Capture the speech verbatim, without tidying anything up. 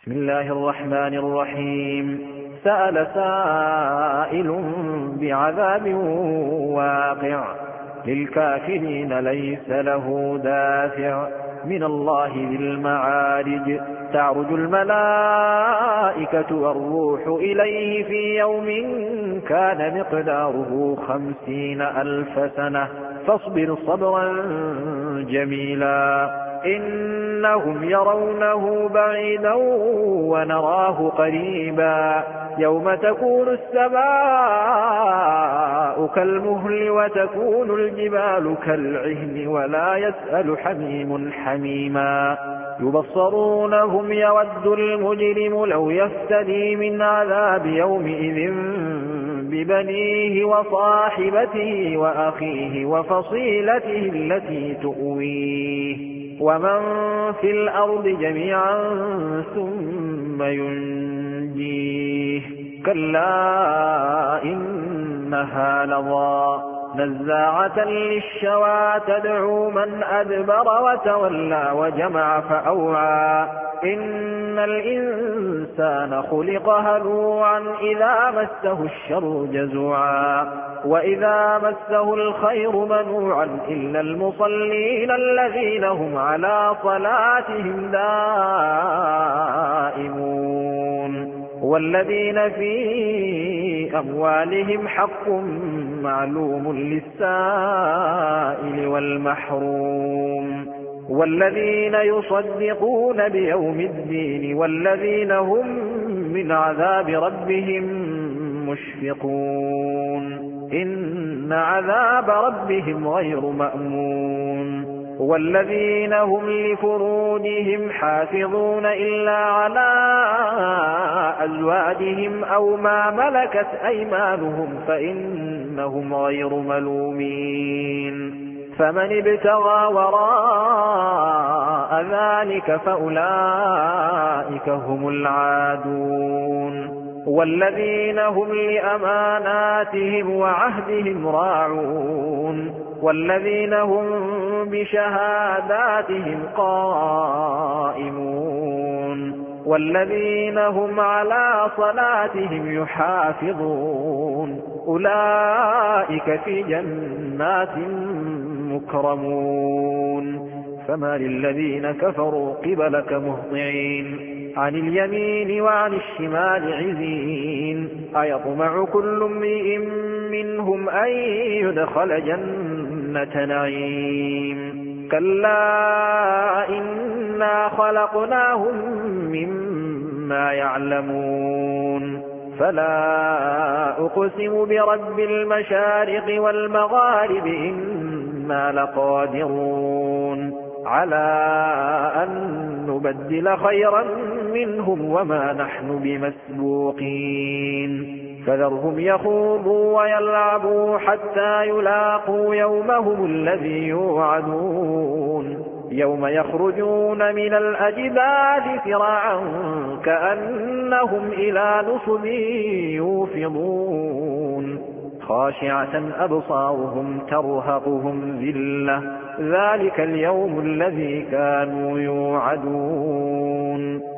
بسم الله الرحمن الرحيم. سأل سائل بعذاب واقع للكافرين ليس له دافع من الله ذي المعارج. تعرج الملائكة والروح إليه في يوم كان مقداره خمسين ألف سنة فاصبر صبرا جميلا إنهم يرونه بعيدا ونراه قريبا يوم تكون السماء كالمهل وتكون الجبال كالعهن ولا يسأل حميم حميما يبصرونهم يود المجرم لو يفتدي من عذاب يومئذ ببنيه وصاحبته وأخيه وفصيلته التي تؤويه ومن في الأرض جميعا ثم ينجيه كلا إنها لظى نزاعة للشوى تدعو من أدبر وتولى وجمع فأوعى إن الإنسان خلق هلوعا إذا مسه الشر جزوعا وإذا مسه الخير منوعا إلا المصلين الذين هم على صلاتهم دائمون والذين في أموالهم حق معلوم للسائل والمحروم والذين يصدقون بيوم الدين والذين هم من عذاب ربهم مشفقون إن عذاب ربهم غير مأمون والذين هم لفروجهم حافظون إلا على أزواجهم أو ما ملكت أيمانهم فإنهم غير ملومين فمن ابتغى وراء ذلك فأولئك هم العادون والذين هم لأماناتهم وعهدهم راعون والذين هم بشهاداتهم قائمون والذين هم على صلاتهم يحافظون أولئك في جنات مكرمون فما للذين كفروا قبلك مهطعين عن اليمين وعن الشمال عزين أيطمع كل امرئ منهم أن يدخل جنة نعيم كلا إنا خلقناهم مما يعلمون فلا أقسم برب المشارق والمغارب إنا لقادرون على أن نبدل خيرا منهم وما نحن بمسبوقين فذرهم يخوضوا ويلعبوا حتى يلاقوا يومهم الذي يوعدون يوم يخرجون من الأجداث سراعا كأنهم إلى نصب يوفضون خاشعة أبصارهم ترهقهم ذلة ذلك اليوم الذي كانوا يوعدون